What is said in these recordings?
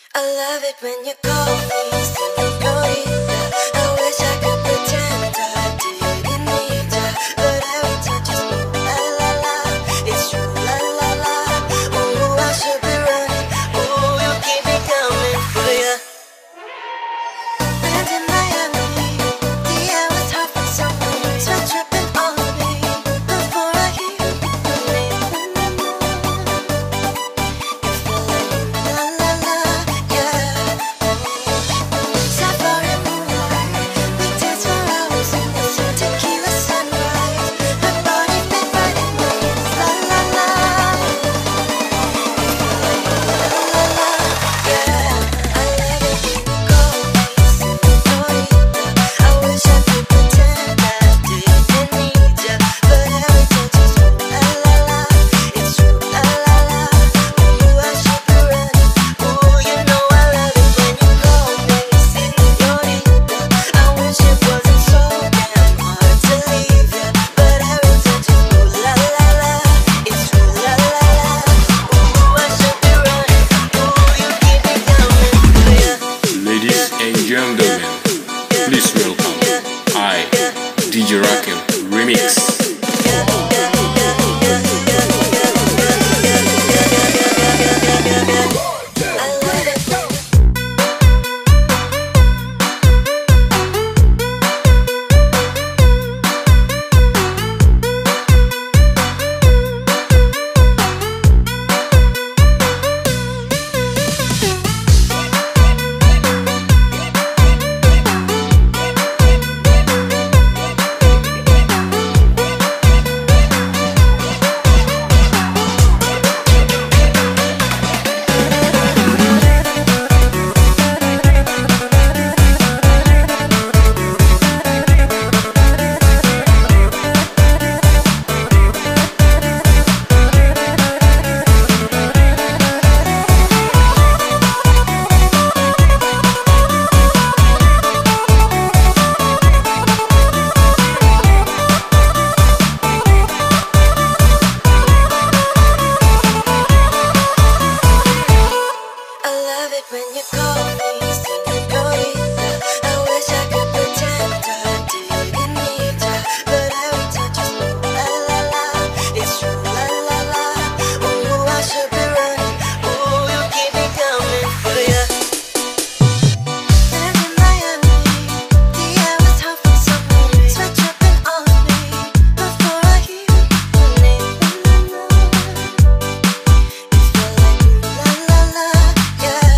I love it when you call me señorita. I wish I could pretend I didn't need ya, but every touch is ooh la la la. It's true la la la. Ooh, I should be running. Ooh, you keep me coming for ya. And in Miami, the air was hot from summer, sweat dripping all on me before I hear your name. You feel like la la la, yeah. Sapphire moonlight, we dance for hours in the sun. Tequila sunrise, her body fit right in mine. La la la, you feel like la la la, yeah. I love it when you call me señorita. I wish I could pretend I didn't need ya, but every touch is ooh la la la. It's true la la la. Ooh, I should be running. Ooh, you know I love it when you call me señorita. I wish it wasn't so damn hard to leave ya, but every touch is ooh la la la. It's true la la la. Ooh, I should be running. Ooh, you keep me coming for ya. Ladies and gentlemen, please welcome I, DJ Rakim Remix. I love it. I love it when you call me señorita. I wish I could pretend I didn't need ya, but every touch is ooh la la la. It's true la la la. Ooh, I should be running. Ooh, you keep me coming for ya. And in Miami, the air was hot from summer, sweat dripping all on me before I hear your name. You feel like ooh la la la, yeah.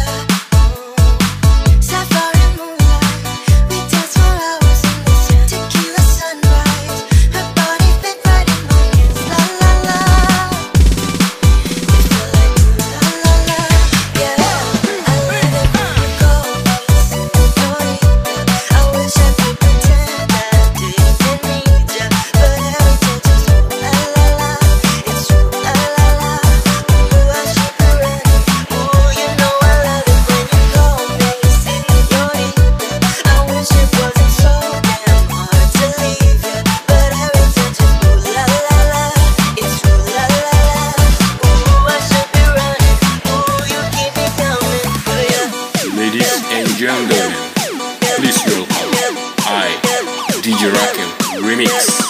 Sapphire moonlight, we dance for hours in the sun. Tequila sunrise, her body fit right in mine. La la la, you feel like ooh la la la, yeah. I love it when you call me señorita. I wish I could pretend I didn't need ya, but every touch is ooh la la la. It's true la la la. Ooh, I should be running. Ooh, you know I love it when you call me señorita. I wish it wasn't so damn hard to leave ya, but every touch is ooh la la la. It's true la la la. Ooh, I should be running. Ooh, you keep me coming for ya. Ladies and gentlemen, please welcome I, DJ Rakim Remix.